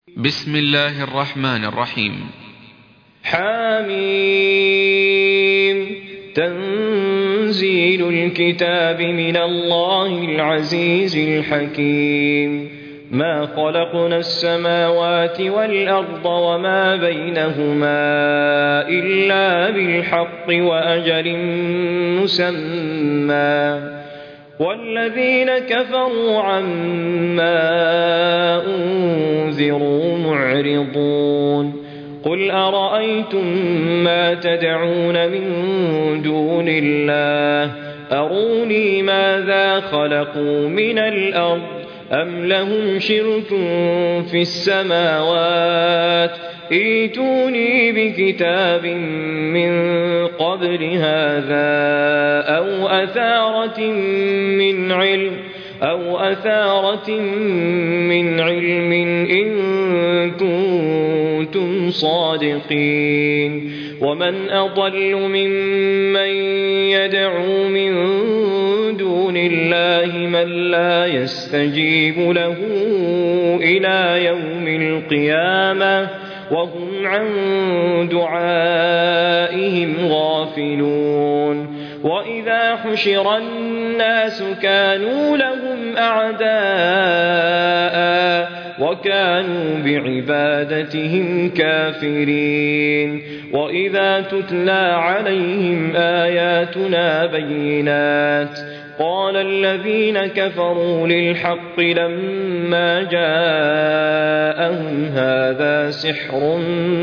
بسم الله الرحمن الرحيم. حميم. تنزيل الكتاب من الله العزيز الحكيم. ما خلقنا السماوات والأرض وما بينهما إلا بالحق وأجل مسمى، والذين كفروا عما أنذروا معرضون. قل أرأيتم ما تدعون من دون الله أروني ماذا خلقوا من الأرض أم لهم شرك في السماوات ائتوني بكتاب من قبل هذا أو أثارة من علم إن كنتم صادقين. ومن أضل ممن يدعو من دون الله من لا يستجيب له إلى يوم القيامة وهم عن دعائهم غافلون. وإذا حشر الناس كانوا لهم أعداء وكانوا بعبادتهم كافرين. وإذا تتلى عليهم آياتنا بينات قال الذين كفروا للحق لما جاءهم هذا سحر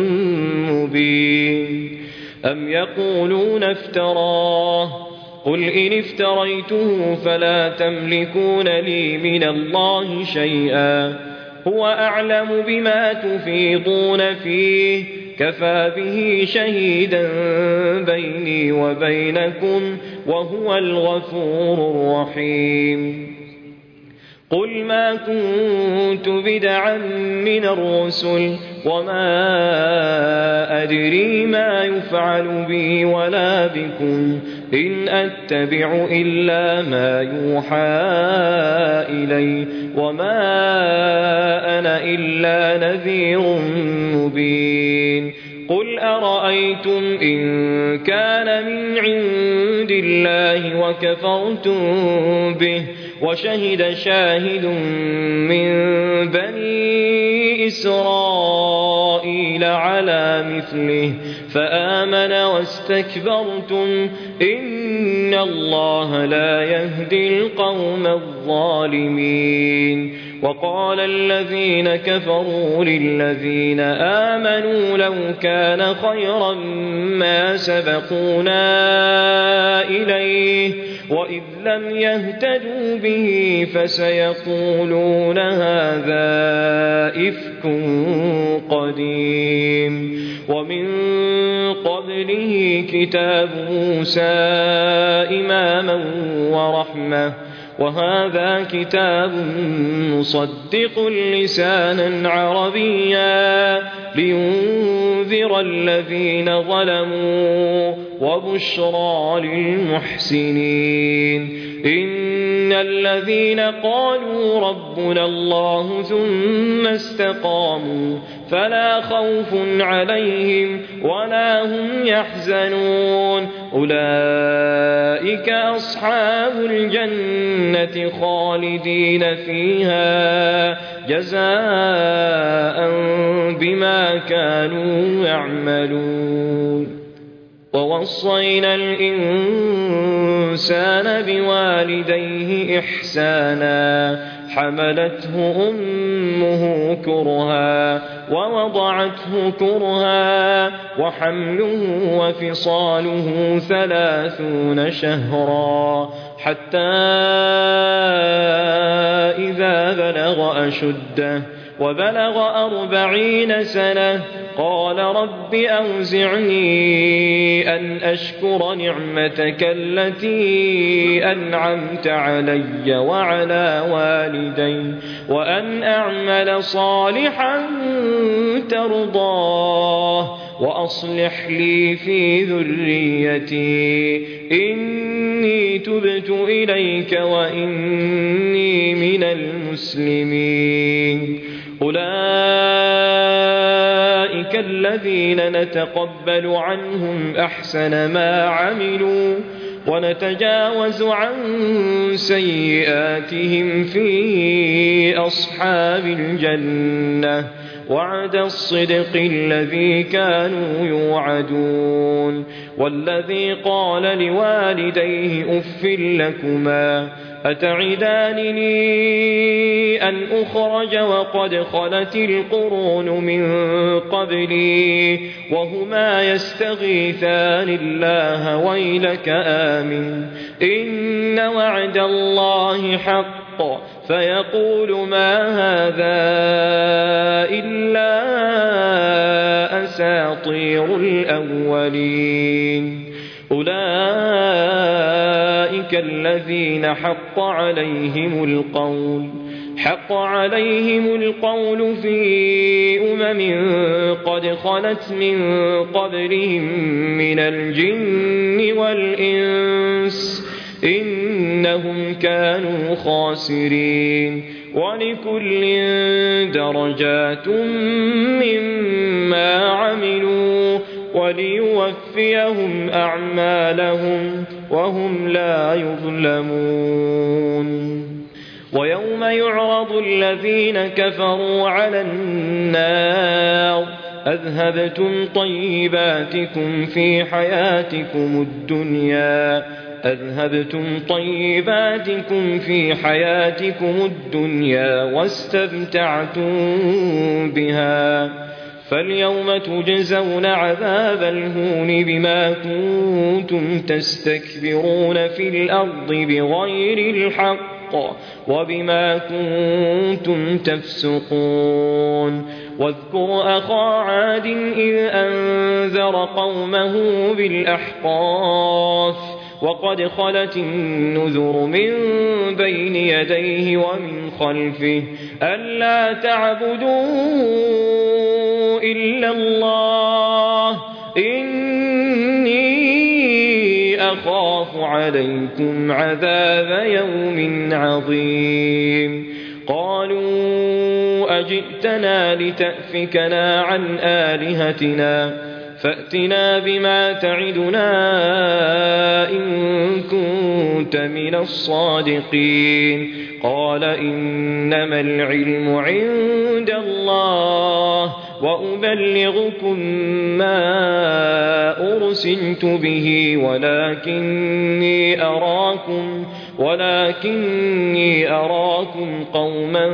مبين. أم يقولون افتراه قل إن افتريته فلا تملكون لي من الله شيئا هو أعلم بما تفيضون فيه كفى به شهيدا بيني وبينكم وهو الغفور الرحيم. قل ما كنت بدعا من الرسل وما أدري ما يفعل بي ولا بكم إن أتبع إلا ما يوحى إلي وما أنا إلا نذير مبين. قل أرأيتم إن كان من عند الله وكفرتم به وشهد شاهد من بني إسرائيل على مثله فآمن واستكبرتم إن الله لا يهدي القوم الظالمين. وقال الذين كفروا للذين آمنوا لو كان خيرا ما سبقونا إليه وإذ لم يهتدوا به فسيقولون هذا إفك قديم. ومن قبله كتاب موسى إماما ورحمة وهذا كتاب مصدق لسانا عربيا لينذر الذين ظلموا وبشرى للمحسنين. إن الذين قالوا ربنا الله ثم استقاموا فلا خوف عليهم ولا هم يحزنون أولئك أصحاب الجنة خالدين فيها جزاء بما كانوا يعملون. ووصينا الإنسان بوالديه إحسانا حملته أمه كرها ووضعته كرها وحمله وفصاله 30 شهرا حتى إذا بلغ أشده وبلغ 40 سنة قال رب أوزعني أن أشكر نعمتك التي أنعمت علي وعلى والدي وأن أعمل صالحا ترضاه وأصلح لي في ذريتي إني تبت إليك وإني من المسلمين. أولئك أولئك الذين نتقبل عنهم أحسن ما عملوا ونتجاوز عن سيئاتهم في أصحاب الجنة وعد الصدق الذي كانوا يوعدون. والذي قال لوالديه أف لكما أتعدانني أن أخرج وقد خلت القرون من قبلي وهما يستغيثان الله ويلك آمن إن وعد الله حق فيقول ما هذا إلا أساطير الأولين. أولئك الذين حق عليهم القول في قد خلت من قبلهم من الجن والإنس إنهم كانوا خاسرين. ولكل درجات مما عملوا وليوفيهم أعمالهم وهم لا يظلمون. ويوم يعرض الذين كفروا على النار أذهبتم طيباتكم في حياتكم الدنيا واستمتعتم بها فاليوم تجزون عذاب الهون بما كنتم تستكبرون في الأرض بغير الحق وبما كنتم تفسقون. واذكر أخا عاد إذ أنذر قومه بالأحقاف وقد خلت النذر من بين يديه ومن خلفه ألا تعبدوا إلا الله إني أخاف عليكم عذاب يوم عظيم. قالوا أجئتنا لتأفكنا عن آلهتنا فأتنا بما تعدنا إن كنت من الصادقين. قال إنما العلم عند الله وأبلغكم ما أرسلت به ولكني أراكم قوما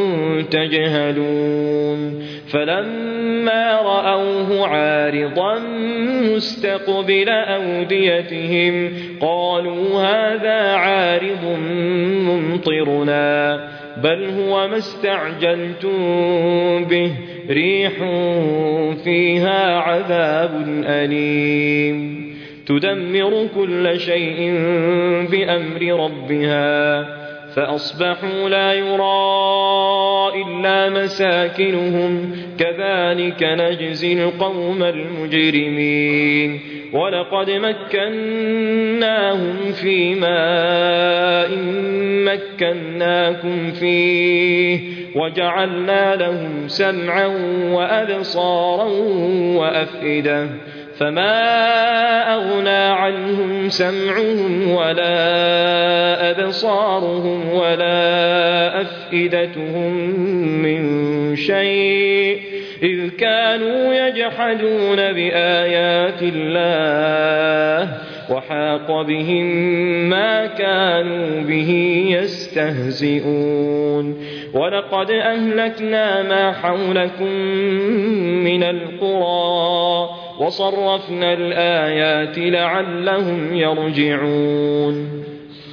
تجهلون. فلما رأوه عارضا مستقبل أوديتهم قالوا هذا عارض ممطرنا بل هو ما استعجلتم به ريح فيها عذاب أليم تدمر كل شيء بأمر ربها فأصبحوا لا يرى إلا مساكنهم كذلك نجزي القوم المجرمين. ولقد مكناهم في ماء مكناكم فيه وجعلنا لهم سمعا وأبصارا وأفئدة فما أغنى عنهم سمعهم ولا أبصارهم ولا أفئدتهم من شيء إذ كانوا يجحدون بآيات الله وحاق بهم ما كانوا به يستهزئون. ولقد أهلكنا ما حولكم من القرى وصرفنا الآيات لعلهم يرجعون.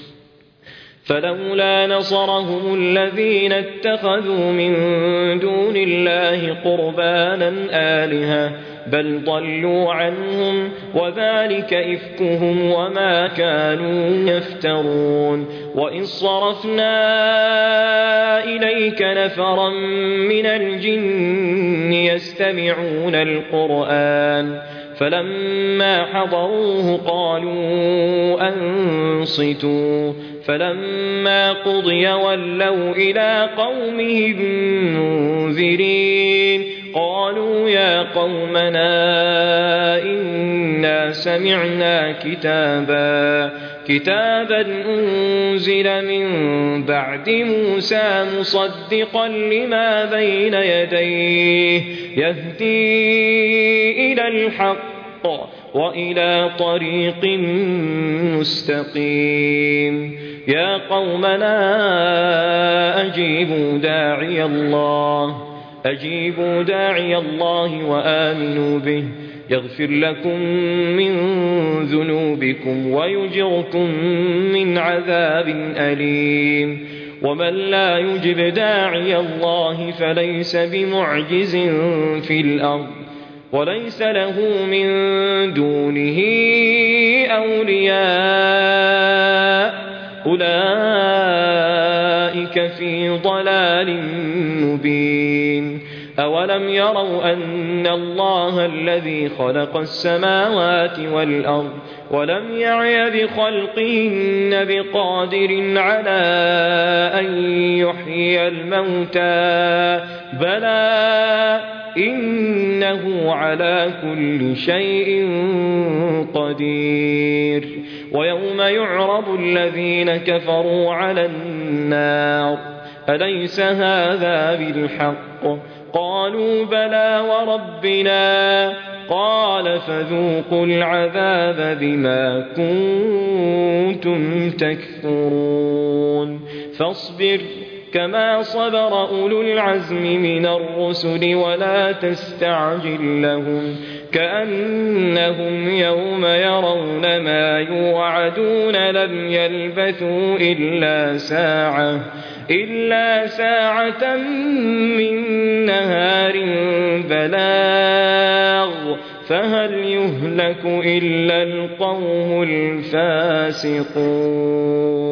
فلولا نصرهم الذين اتخذوا من دون الله قربانا آلهة بل ضلوا عنهم وذلك إفكهم وما كانوا يفترون. وإذ صرفنا إليك نفرا من الجن يستمعون القرآن فلما حضروه قالوا أنصتوا فلما قضي ولوا إلى قومهم منذرين. قالوا يا قومنا إنا سمعنا كتابا أنزل من بعد موسى مصدقا لما بين يديه يهدي إلى الحق وإلى طريق مستقيم يا قومنا أجيبوا داعي الله وآمنوا به يغفر لكم من ذنوبكم ويجركم من عذاب أليم ومن لا يجب داعي الله فليس بمعجز في الأرض وليس له من دونه أولياء أولئك في ضلال مبين أولم يروا أن الله الذي خلق السماوات والأرض ولم يعي بخلقهن بقادر على أن يحيي الموتى بلى إنه على كل شيء قدير ويوم يعرض الذين كفروا على النار أليس هذا بالحق قالوا بلى وربنا قال فذوقوا العذاب بما كنتم تكفرون فاصبر كما صبر أولو العزم من الرسل ولا تستعجل لهم كأنهم يوم يرون ما يوعدون لم يلبثوا إلا ساعة من نهار بلاغ فهل يهلك إلا القوم الفاسقون